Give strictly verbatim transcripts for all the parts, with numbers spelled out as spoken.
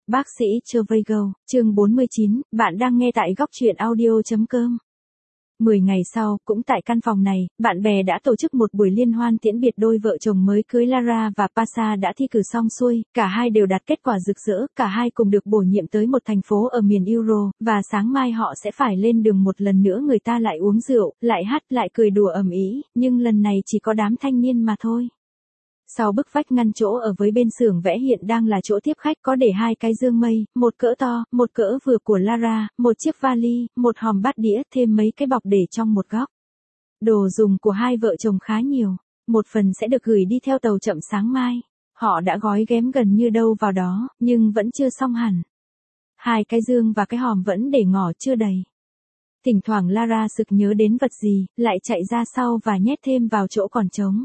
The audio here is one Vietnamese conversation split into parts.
Bác sĩ Trevigo, chương bốn mươi chín, bạn đang nghe tại góc truyện audio.com. mười ngày sau, cũng tại căn phòng này, bạn bè đã tổ chức một buổi liên hoan tiễn biệt đôi vợ chồng mới cưới. Lara và Pasha đã thi cử xong xuôi, cả hai đều đạt kết quả rực rỡ, cả hai cùng được bổ nhiệm tới một thành phố ở miền Euro, và sáng mai họ sẽ phải lên đường một lần nữa. Người ta lại uống rượu, lại hát, lại cười đùa ầm ĩ, nhưng lần này chỉ có đám thanh niên mà thôi. Sau bức vách ngăn chỗ ở với bên xưởng vẽ hiện đang là chỗ tiếp khách, có để hai cái dương mây, một cỡ to, một cỡ vừa của Lara, một chiếc vali, một hòm bát đĩa, thêm mấy cái bọc để trong một góc. Đồ dùng của hai vợ chồng khá nhiều, một phần sẽ được gửi đi theo tàu chậm sáng mai. Họ đã gói ghém gần như đâu vào đó, nhưng vẫn chưa xong hẳn. Hai cái dương và cái hòm vẫn để ngỏ chưa đầy. Thỉnh thoảng Lara sực nhớ đến vật gì, lại chạy ra sau và nhét thêm vào chỗ còn trống.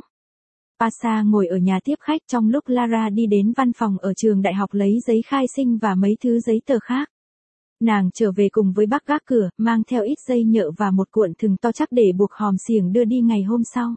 Pasha ngồi ở nhà tiếp khách trong lúc Lara đi đến văn phòng ở trường đại học lấy giấy khai sinh và mấy thứ giấy tờ khác. Nàng trở về cùng với bác gác cửa, mang theo ít dây nhợ và một cuộn thừng to chắc để buộc hòm xiềng đưa đi ngày hôm sau.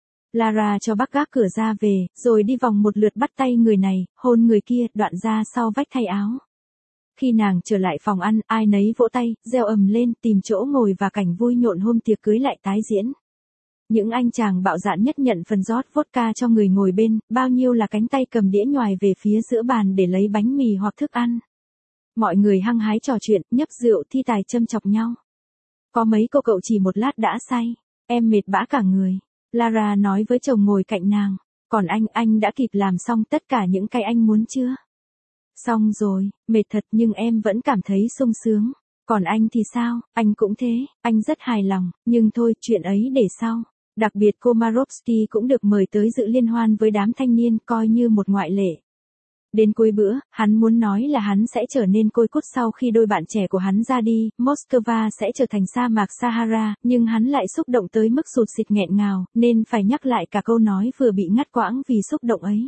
Lara cho bác gác cửa ra về, rồi đi vòng một lượt bắt tay người này, hôn người kia, đoạn ra sau vách thay áo. Khi nàng trở lại phòng ăn, ai nấy vỗ tay, reo ầm lên, tìm chỗ ngồi và cảnh vui nhộn hôm tiệc cưới lại tái diễn. Những anh chàng bạo dạn nhất nhận phần rót vodka cho người ngồi bên, bao nhiêu là cánh tay cầm đĩa nhoài về phía giữa bàn để lấy bánh mì hoặc thức ăn. Mọi người hăng hái trò chuyện, nhấp rượu thi tài châm chọc nhau. Có mấy cô cậu chỉ một lát đã say, em mệt bã cả người. Lara nói với chồng ngồi cạnh nàng, còn anh, anh đã kịp làm xong tất cả những cái anh muốn chưa? Xong rồi, mệt thật nhưng em vẫn cảm thấy sung sướng. Còn anh thì sao? Anh cũng thế, anh rất hài lòng, nhưng thôi, chuyện ấy để sau. Đặc biệt Komarovsky cũng được mời tới dự liên hoan với đám thanh niên, coi như một ngoại lệ. Đến cuối bữa, hắn muốn nói là hắn sẽ trở nên côi cút sau khi đôi bạn trẻ của hắn ra đi, Moscow sẽ trở thành sa mạc Sahara, nhưng hắn lại xúc động tới mức sụt sịt nghẹn ngào, nên phải nhắc lại cả câu nói vừa bị ngắt quãng vì xúc động ấy.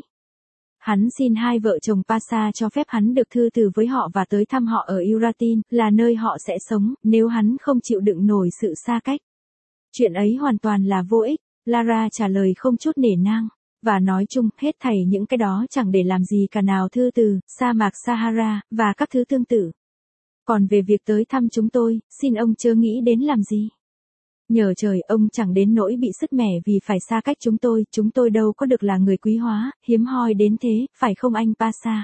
Hắn xin hai vợ chồng Pasha cho phép hắn được thư từ với họ và tới thăm họ ở Uratin, là nơi họ sẽ sống, nếu hắn không chịu đựng nổi sự xa cách. Chuyện ấy hoàn toàn là vô ích, Lara trả lời không chút nể nang, và nói chung, hết thảy những cái đó chẳng để làm gì cả, nào thư từ, sa mạc Sahara, và các thứ tương tự. Còn về việc tới thăm chúng tôi, xin ông chớ nghĩ đến làm gì. Nhờ trời, ông chẳng đến nỗi bị sứt mẻ vì phải xa cách chúng tôi, chúng tôi đâu có được là người quý hóa, hiếm hoi đến thế, phải không anh Pasha?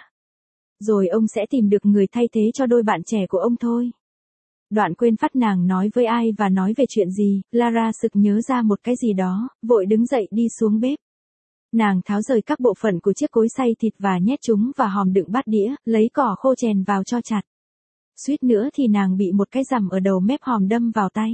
Rồi ông sẽ tìm được người thay thế cho đôi bạn trẻ của ông thôi. Đoạn quên phát nàng nói với ai và nói về chuyện gì, Lara sực nhớ ra một cái gì đó, vội đứng dậy đi xuống bếp. Nàng tháo rời các bộ phận của chiếc cối xay thịt và nhét chúng vào hòm đựng bát đĩa, lấy cỏ khô chèn vào cho chặt. Suýt nữa thì nàng bị một cái rằm ở đầu mép hòm đâm vào tay.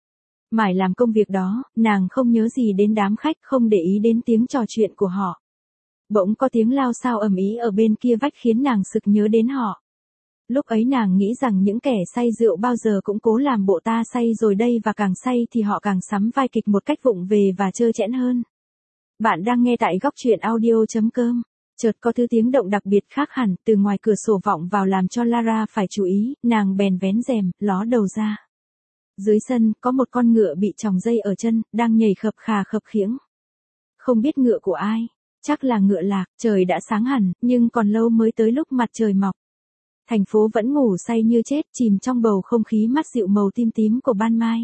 Mải làm công việc đó, nàng không nhớ gì đến đám khách, không để ý đến tiếng trò chuyện của họ. Bỗng có tiếng lao xao ầm ĩ ở bên kia vách khiến nàng sực nhớ đến họ. Lúc ấy nàng nghĩ rằng những kẻ say rượu bao giờ cũng cố làm bộ ta say rồi đây, và càng say thì họ càng sắm vai kịch một cách vụng về và trơ trẽn hơn. Bạn đang nghe tại góc truyện audio.com. Chợt có thứ tiếng động đặc biệt khác hẳn từ ngoài cửa sổ vọng vào làm cho Lara phải chú ý, nàng bèn vén rèm, ló đầu ra. Dưới sân, có một con ngựa bị tròng dây ở chân, đang nhảy khập khà khập khiễng. Không biết ngựa của ai, chắc là ngựa lạc. Trời đã sáng hẳn, nhưng còn lâu mới tới lúc mặt trời mọc. Thành phố vẫn ngủ say như chết, chìm trong bầu không khí mát dịu màu tím tím của ban mai.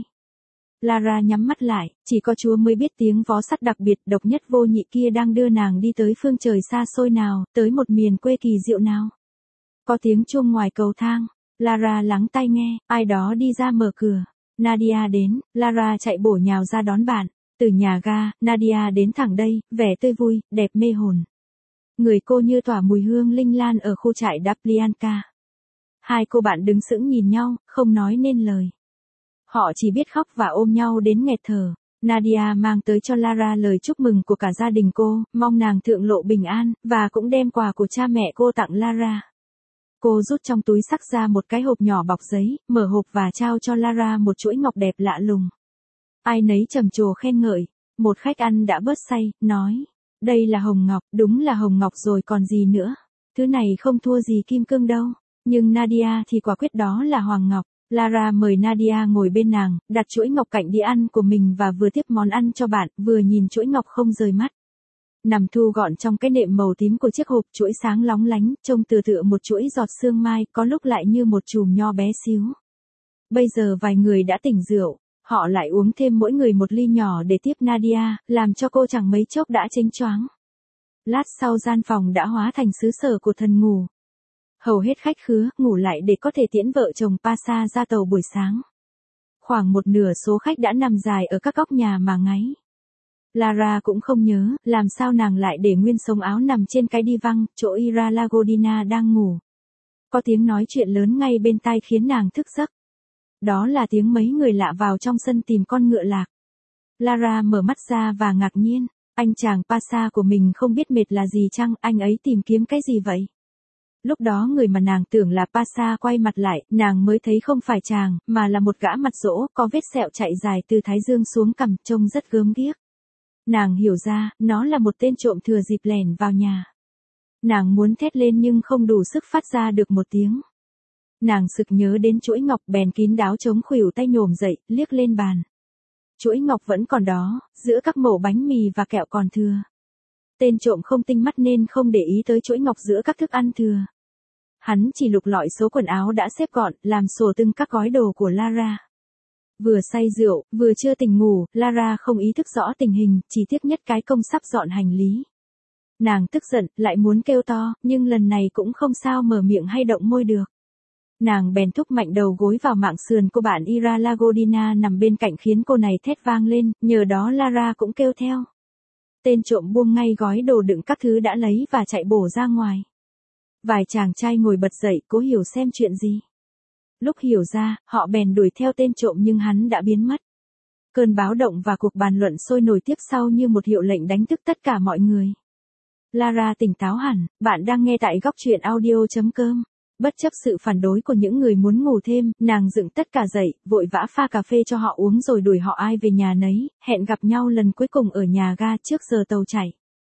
Lara nhắm mắt lại, chỉ có Chúa mới biết tiếng vó sắt đặc biệt độc nhất vô nhị kia đang đưa nàng đi tới phương trời xa xôi nào, tới một miền quê kỳ diệu nào. Có tiếng chuông ngoài cầu thang, Lara lắng tai nghe, ai đó đi ra mở cửa. Nadia đến, Lara chạy bổ nhào ra đón bạn. Từ nhà ga, Nadia đến thẳng đây, vẻ tươi vui, đẹp mê hồn. Người cô như tỏa mùi hương linh lan ở khu trại Daplianka. Hai cô bạn đứng sững nhìn nhau, không nói nên lời. Họ chỉ biết khóc và ôm nhau đến nghẹt thở. Nadia mang tới cho Lara lời chúc mừng của cả gia đình cô, mong nàng thượng lộ bình an, và cũng đem quà của cha mẹ cô tặng Lara. Cô rút trong túi xách ra một cái hộp nhỏ bọc giấy, mở hộp và trao cho Lara một chuỗi ngọc đẹp lạ lùng. Ai nấy trầm trồ khen ngợi. Một khách ăn đã bớt say, nói, đây là hồng ngọc, đúng là hồng ngọc rồi còn gì nữa. Thứ này không thua gì kim cương đâu. Nhưng Nadia thì quả quyết đó là hoàng ngọc. Lara mời Nadia ngồi bên nàng, đặt chuỗi ngọc cạnh đĩa ăn của mình và vừa tiếp món ăn cho bạn, vừa nhìn chuỗi ngọc không rời mắt. Nằm thu gọn trong cái nệm màu tím của chiếc hộp, chuỗi sáng lóng lánh, trông tựa tựa một chuỗi giọt sương mai, có lúc lại như một chùm nho bé xíu. Bây giờ vài người đã tỉnh rượu, họ lại uống thêm mỗi người một ly nhỏ để tiếp Nadia, làm cho cô chẳng mấy chốc đã chênh choáng. Lát sau gian phòng đã hóa thành xứ sở của thần ngủ. Hầu hết khách khứa ngủ lại để có thể tiễn vợ chồng Pasha ra tàu buổi sáng. Khoảng một nửa số khách đã nằm dài ở các góc nhà mà ngáy. Lara cũng không nhớ, làm sao nàng lại để nguyên sống áo nằm trên cái đi văng, chỗ Ira Lagodina đang ngủ. Có tiếng nói chuyện lớn ngay bên tai khiến nàng thức giấc. Đó là tiếng mấy người lạ vào trong sân tìm con ngựa lạc. Lara mở mắt ra và ngạc nhiên, anh chàng Pasha của mình không biết mệt là gì chăng, anh ấy tìm kiếm cái gì vậy? Lúc đó người mà nàng tưởng là Pasha quay mặt lại, nàng mới thấy không phải chàng, mà là một gã mặt rỗ, có vết sẹo chạy dài từ thái dương xuống cằm, trông rất gớm ghiếc. Nàng hiểu ra, nó là một tên trộm thừa dịp lẻn vào nhà. Nàng muốn thét lên nhưng không đủ sức phát ra được một tiếng. Nàng sực nhớ đến chuỗi ngọc, bèn kín đáo chống khuỷu tay nhổm dậy, liếc lên bàn. Chuỗi ngọc vẫn còn đó, giữa các mẩu bánh mì và kẹo còn thừa. Tên trộm không tinh mắt nên không để ý tới chuỗi ngọc giữa các thức ăn thừa. Hắn chỉ lục lọi số quần áo đã xếp gọn, làm sổ từng các gói đồ của Lara. Vừa say rượu, vừa chưa tỉnh ngủ, Lara không ý thức rõ tình hình, chỉ tiếc nhất cái công sắp dọn hành lý. Nàng tức giận, lại muốn kêu to, nhưng lần này cũng không sao mở miệng hay động môi được. Nàng bèn thúc mạnh đầu gối vào mạng sườn cô bạn Ira Lagodina nằm bên cạnh khiến cô này thét vang lên, nhờ đó Lara cũng kêu theo. Tên trộm buông ngay gói đồ đựng các thứ đã lấy và chạy bổ ra ngoài. Vài chàng trai ngồi bật dậy cố hiểu xem chuyện gì. Lúc hiểu ra, họ bèn đuổi theo tên trộm nhưng hắn đã biến mất. Cơn báo động và cuộc bàn luận sôi nổi tiếp sau như một hiệu lệnh đánh thức tất cả mọi người. Lara tỉnh táo hẳn, bạn đang nghe tại góc truyện audio chấm com. Bất chấp sự phản đối của những người muốn ngủ thêm, nàng dựng tất cả dậy, vội vã pha cà phê cho họ uống rồi đuổi họ ai về nhà nấy, hẹn gặp nhau lần cuối cùng ở nhà ga trước giờ tàu chạy.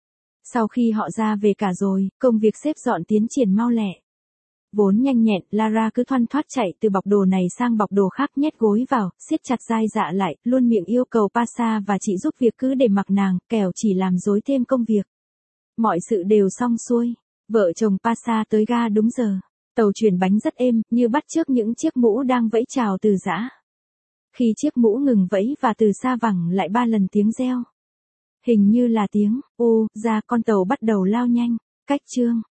Sau khi họ ra về cả rồi, công việc xếp dọn tiến triển mau lẹ. Vốn nhanh nhẹn, Lara cứ thoăn thoắt chạy từ bọc đồ này sang bọc đồ khác, nhét gối vào, siết chặt dai dạ lại, luôn miệng yêu cầu Pasha và chị giúp việc cứ để mặc nàng, kẻo chỉ làm rối thêm công việc. Mọi sự đều xong xuôi, vợ chồng Pasha tới ga đúng giờ. Tàu chuyển bánh rất êm, như bắt chước những chiếc mũ đang vẫy chào từ giã. Khi chiếc mũ ngừng vẫy và từ xa vẳng lại ba lần tiếng reo. Hình như là tiếng, ô, ra con tàu bắt đầu lao nhanh, cách chương.